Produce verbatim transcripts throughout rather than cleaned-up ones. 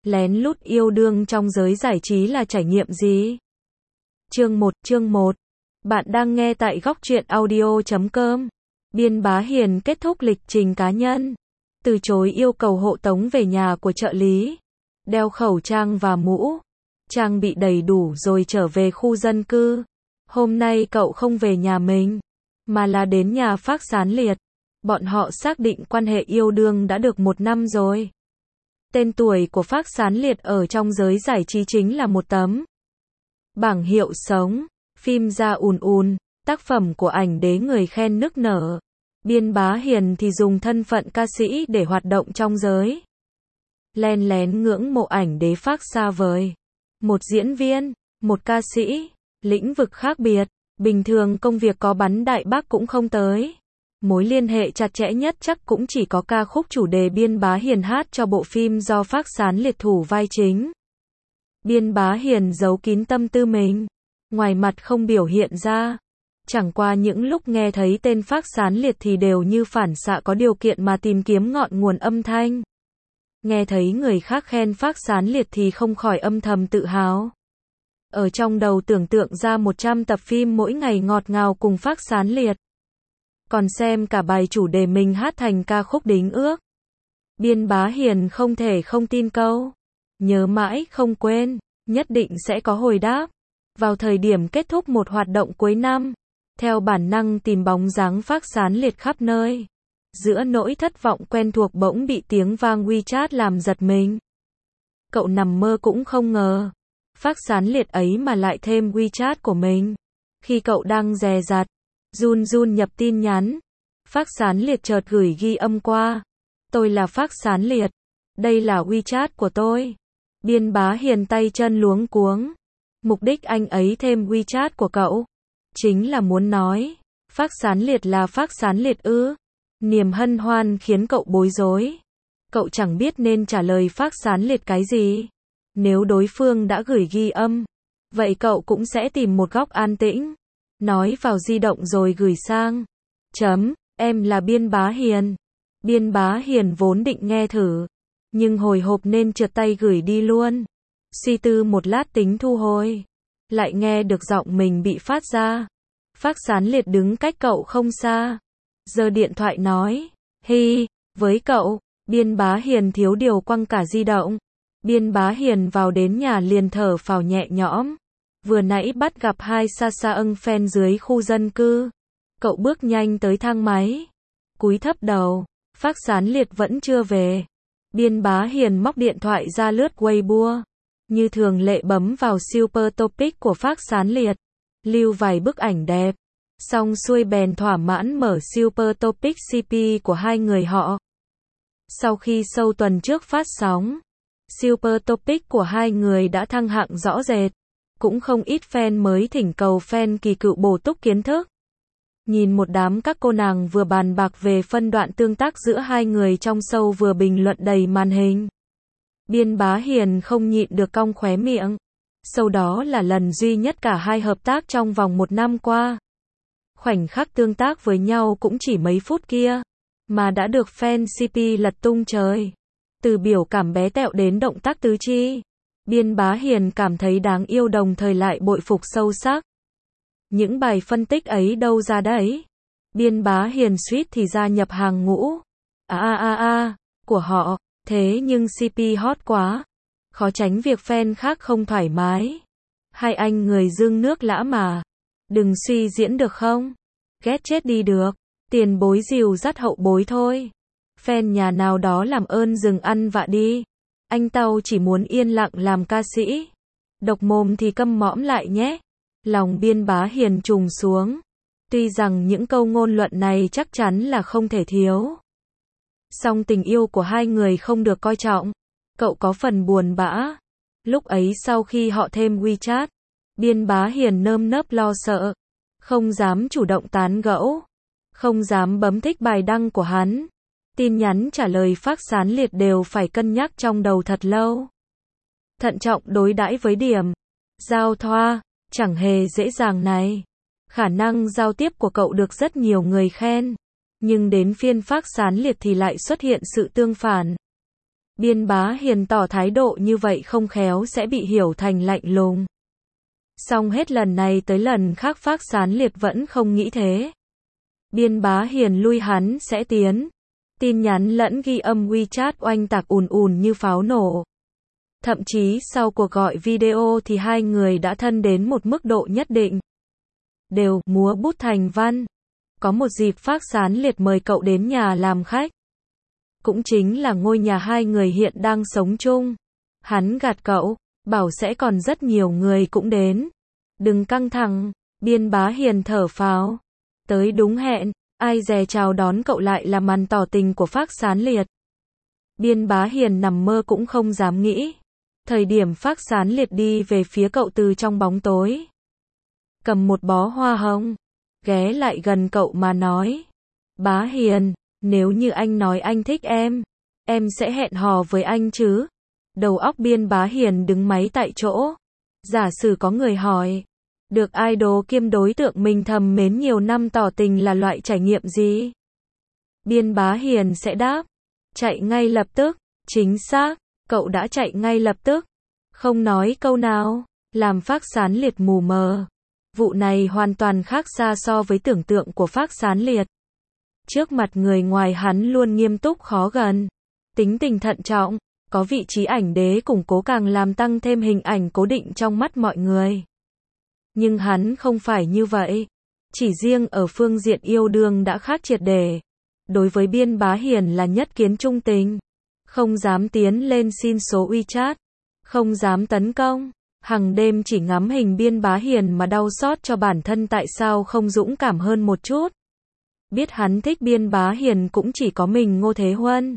Lén lút yêu đương trong giới giải trí là trải nghiệm gì? Chương một, chương một. Bạn đang nghe tại góc truyện audio chấm com. Biên Bá Hiền kết thúc lịch trình cá nhân. Từ chối yêu cầu hộ tống về nhà của trợ lý. Đeo khẩu trang và mũ. Trang bị đầy đủ rồi trở về khu dân cư. Hôm nay cậu không về nhà mình, mà là đến nhà Phác Sán Liệt. Bọn họ xác định quan hệ yêu đương đã được một năm rồi. Tên tuổi của Phác Sán Liệt ở trong giới giải trí chính là một tấm bảng hiệu sống. Phim ra ùn ùn, tác phẩm của ảnh đế người khen nức nở. Biên Bá Hiền thì dùng thân phận ca sĩ để hoạt động trong giới. Len lén ngưỡng mộ ảnh đế Phác xa vời. Một diễn viên, một ca sĩ, lĩnh vực khác biệt, bình thường công việc có bắn đại bác cũng không tới. Mối liên hệ chặt chẽ nhất chắc cũng chỉ có ca khúc chủ đề Biên Bá Hiền hát cho bộ phim do Phác Sán Liệt thủ vai chính. Biên Bá Hiền giấu kín tâm tư mình, ngoài mặt không biểu hiện ra. Chẳng qua những lúc nghe thấy tên Phác Sán Liệt thì đều như phản xạ có điều kiện mà tìm kiếm ngọn nguồn âm thanh. Nghe thấy người khác khen Phác Sán Liệt thì không khỏi âm thầm tự hào. Ở trong đầu tưởng tượng ra một trăm tập phim mỗi ngày ngọt ngào cùng Phác Sán Liệt. Còn xem cả bài chủ đề mình hát thành ca khúc đính ước. Biên Bá Hiền không thể không tin câu nhớ mãi không quên, nhất định sẽ có hồi đáp. Vào thời điểm kết thúc một hoạt động cuối năm, theo bản năng tìm bóng dáng Phác Sán Liệt khắp nơi. Giữa nỗi thất vọng quen thuộc bỗng bị tiếng vang WeChat làm giật mình. Cậu nằm mơ cũng không ngờ, Phác Sán Liệt ấy mà lại thêm WeChat của mình. Khi cậu đang dè dặt, run run nhập tin nhắn, Phác Sán Liệt chợt gửi ghi âm qua. Tôi là Phác Sán Liệt, đây là WeChat của tôi. Biên Bá Hiền tay chân luống cuống. Mục đích anh ấy thêm WeChat của cậu chính là muốn nói Phác Sán Liệt là Phác Sán Liệt ư? Niềm hân hoan khiến cậu bối rối. Cậu chẳng biết nên trả lời Phác Sán Liệt cái gì. Nếu đối phương đã gửi ghi âm, vậy cậu cũng sẽ tìm một góc an tĩnh, nói vào di động rồi gửi sang. Chấm, em là Biên Bá Hiền. Biên Bá Hiền vốn định nghe thử, nhưng hồi hộp nên trượt tay gửi đi luôn. Suy tư một lát tính thu hồi, lại nghe được giọng mình bị phát ra. Phác Sán Liệt đứng cách cậu không xa, giơ điện thoại nói, hi, với cậu. Biên Bá Hiền thiếu điều quăng cả di động. Biên Bá Hiền vào đến nhà liền thở phào nhẹ nhõm. Vừa nãy bắt gặp hai sa sa âng fan dưới khu dân cư. Cậu bước nhanh tới thang máy, cúi thấp đầu. Phác Sán Liệt vẫn chưa về. Biên Bá Hiền móc điện thoại ra lướt Weibo. Như thường lệ bấm vào Super Topic của Phác Sán Liệt, lưu vài bức ảnh đẹp. Xong xuôi bèn thỏa mãn mở Super Topic xê pê của hai người họ. Sau khi show tuần trước phát sóng, Super Topic của hai người đã thăng hạng rõ rệt. Cũng không ít fan mới thỉnh cầu fan kỳ cựu bổ túc kiến thức. Nhìn một đám các cô nàng vừa bàn bạc về phân đoạn tương tác giữa hai người trong show vừa bình luận đầy màn hình. Biên Bá Hiền không nhịn được cong khóe miệng. Sau đó là lần duy nhất cả hai hợp tác trong vòng một năm qua. Khoảnh khắc tương tác với nhau cũng chỉ mấy phút kia, mà đã được fan xê pê lật tung trời. Từ biểu cảm bé tẹo đến động tác tứ chi, Biên Bá Hiền cảm thấy đáng yêu đồng thời lại bội phục sâu sắc. Những bài phân tích ấy đâu ra đấy? Biên Bá Hiền suýt thì gia nhập hàng ngũ a a a a của họ. Thế nhưng xê pê hot quá, khó tránh việc fan khác không thoải mái. Hai anh người dương nước lã mà, đừng suy diễn được không? Ghét chết đi được, tiền bối dìu dắt hậu bối thôi. Fan nhà nào đó làm ơn dừng ăn vạ đi. Anh tao chỉ muốn yên lặng làm ca sĩ. Độc mồm thì câm mõm lại nhé. Lòng Biên Bá Hiền trùng xuống. Tuy rằng những câu ngôn luận này chắc chắn là không thể thiếu. Song tình yêu của hai người không được coi trọng. Cậu có phần buồn bã. Lúc ấy sau khi họ thêm WeChat, Biên Bá Hiền nơm nớp lo sợ. Không dám chủ động tán gẫu. Không dám bấm thích bài đăng của hắn. Tin nhắn trả lời Phác Sán Liệt đều phải cân nhắc trong đầu thật lâu. Thận trọng đối đãi với điểm giao thoa, chẳng hề dễ dàng này. Khả năng giao tiếp của cậu được rất nhiều người khen. Nhưng đến phiên Phác Sán Liệt thì lại xuất hiện sự tương phản. Biên Bá Hiền tỏ thái độ như vậy không khéo sẽ bị hiểu thành lạnh lùng. Song hết lần này tới lần khác Phác Sán Liệt vẫn không nghĩ thế. Biên Bá Hiền lui hắn sẽ tiến. Tin nhắn lẫn ghi âm WeChat oanh tạc ùn ùn như pháo nổ. Thậm chí sau cuộc gọi video thì hai người đã thân đến một mức độ nhất định. Đều múa bút thành văn. Có một dịp Phác Sán Liệt mời cậu đến nhà làm khách. Cũng chính là ngôi nhà hai người hiện đang sống chung. Hắn gạt cậu, bảo sẽ còn rất nhiều người cũng đến. Đừng căng thẳng, Biên Bá Hiền thở phào. Tới đúng hẹn, ai dè chào đón cậu lại là màn tỏ tình của Phác Sán Liệt. Biên Bá Hiền nằm mơ cũng không dám nghĩ. Thời điểm Phác Sán Liệt đi về phía cậu từ trong bóng tối. Cầm một bó hoa hồng, ghé lại gần cậu mà nói. Bá Hiền, nếu như anh nói anh thích em, em sẽ hẹn hò với anh chứ? Đầu óc Biên Bá Hiền đứng máy tại chỗ. Giả sử có người hỏi, được idol kiêm đối tượng mình thầm mến nhiều năm tỏ tình là loại trải nghiệm gì? Biên Bá Hiền sẽ đáp, chạy ngay lập tức. Chính xác, cậu đã chạy ngay lập tức. Không nói câu nào, làm Phác Sán Liệt mù mờ. Vụ này hoàn toàn khác xa so với tưởng tượng của Phác Sán Liệt. Trước mặt người ngoài hắn luôn nghiêm túc khó gần. Tính tình thận trọng, có vị trí ảnh đế củng cố càng làm tăng thêm hình ảnh cố định trong mắt mọi người. Nhưng hắn không phải như vậy. Chỉ riêng ở phương diện yêu đương đã khác triệt để. Đối với Biên Bá Hiền là nhất kiến trung tình. Không dám tiến lên xin số WeChat. Không dám tấn công. Hằng đêm chỉ ngắm hình Biên Bá Hiền mà đau xót cho bản thân tại sao không dũng cảm hơn một chút. Biết hắn thích Biên Bá Hiền cũng chỉ có mình Ngô Thế Huân.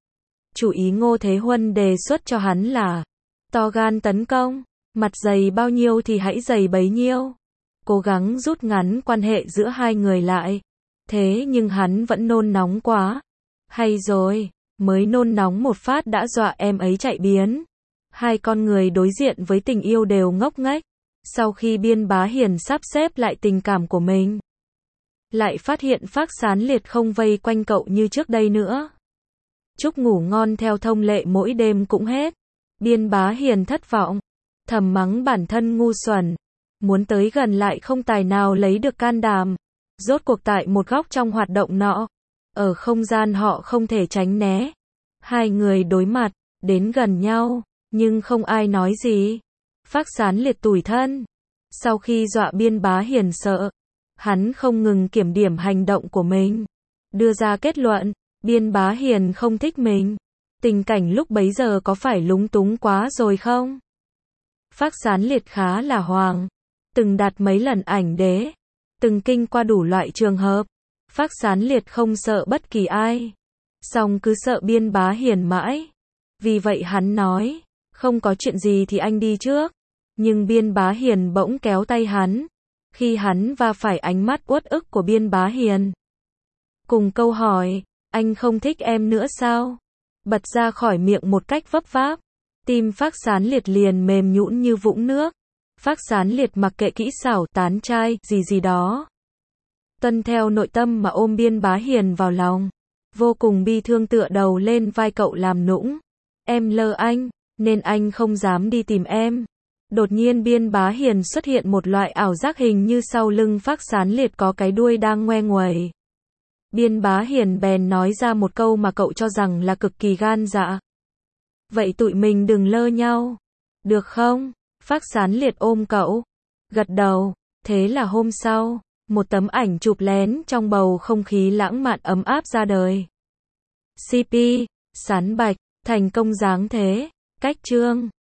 Chủ ý Ngô Thế Huân đề xuất cho hắn là to gan tấn công, mặt dày bao nhiêu thì hãy dày bấy nhiêu. Cố gắng rút ngắn quan hệ giữa hai người lại. Thế nhưng hắn vẫn nôn nóng quá. Hay rồi, mới nôn nóng một phát đã dọa em ấy chạy biến. Hai con người đối diện với tình yêu đều ngốc nghếch. Sau khi Biên Bá Hiền sắp xếp lại tình cảm của mình, lại phát hiện Phác Sán Liệt không vây quanh cậu như trước đây nữa. Chúc ngủ ngon theo thông lệ mỗi đêm cũng hết. Biên Bá Hiền thất vọng, thầm mắng bản thân ngu xuẩn. Muốn tới gần lại không tài nào lấy được can đảm. Rốt cuộc tại một góc trong hoạt động nọ, ở không gian họ không thể tránh né. Hai người đối mặt, đến gần nhau, nhưng không ai nói gì. Phác Sán Liệt tủi thân. Sau khi dọa Biên Bá Hiền sợ, hắn không ngừng kiểm điểm hành động của mình. Đưa ra kết luận, Biên Bá Hiền không thích mình. Tình cảnh lúc bấy giờ có phải lúng túng quá rồi không? Phác Sán Liệt khá là hoàng. Từng đạt mấy lần ảnh đế. Từng kinh qua đủ loại trường hợp. Phác Sán Liệt không sợ bất kỳ ai. Song cứ sợ Biên Bá Hiền mãi. Vì vậy hắn nói, không có chuyện gì thì anh đi trước. Nhưng Biên Bá Hiền bỗng kéo tay hắn. Khi hắn va phải ánh mắt uất ức của Biên Bá Hiền. Cùng câu hỏi, anh không thích em nữa sao? Bật ra khỏi miệng một cách vấp váp. Tim Phác Sán Liệt liền mềm nhũn như vũng nước. Phác Sán Liệt mặc kệ kỹ xảo tán trai gì gì đó. Tuân theo nội tâm mà ôm Biên Bá Hiền vào lòng. Vô cùng bi thương tựa đầu lên vai cậu làm nũng. Em lơ anh, nên anh không dám đi tìm em. Đột nhiên Biên Bá Hiền xuất hiện một loại ảo giác hình như sau lưng Phác Sán Liệt có cái đuôi đang ngoe nguẩy. Biên Bá Hiền bèn nói ra một câu mà cậu cho rằng là cực kỳ gan dạ. Vậy tụi mình đừng lơ nhau. Được không? Phác Sán Liệt ôm cậu. Gật đầu. Thế là hôm sau, một tấm ảnh chụp lén trong bầu không khí lãng mạn ấm áp ra đời. xê pê, Sán Bạch, thành công dáng thế. Cách chương